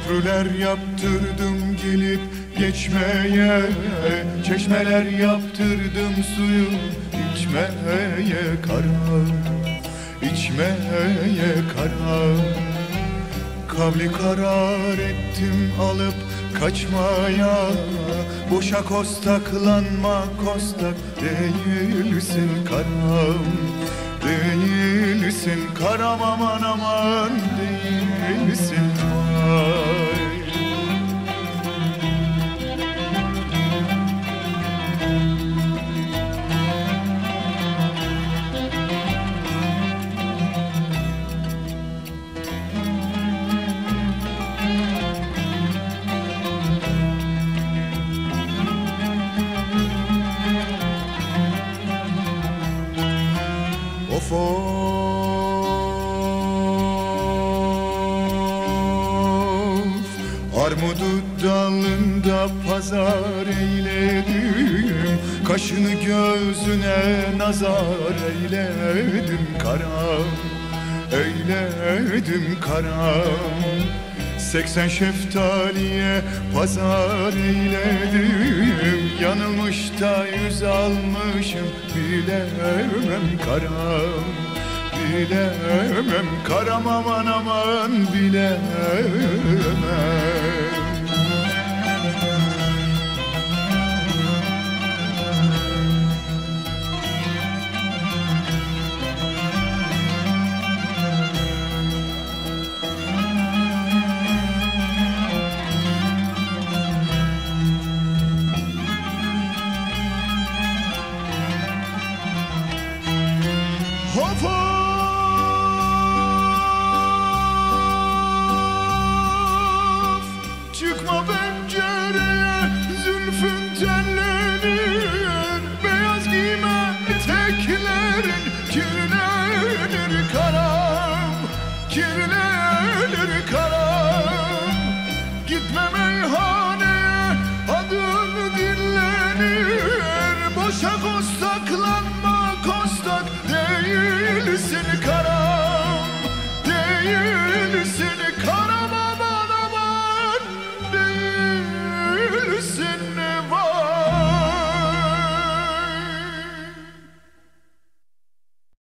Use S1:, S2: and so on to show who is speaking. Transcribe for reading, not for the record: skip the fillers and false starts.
S1: Köprüler yaptırdım gelip geçmeye, çeşmeler yaptırdım suyu içmeye kara, içmeye kara. Kavli karar ettim alıp kaçmaya, boşa kostaklanma kostak değilsin karam, değilsin karam, aman aman değilsin vay. Of armudu dalında pazar eyledim, kaşını gözüne nazar eyledim karam, eyledim karam. 80 şeftaliye pazar eyledim, yanılmış da 100 almışım, bilemem karam, bilemem karam, aman aman bilemem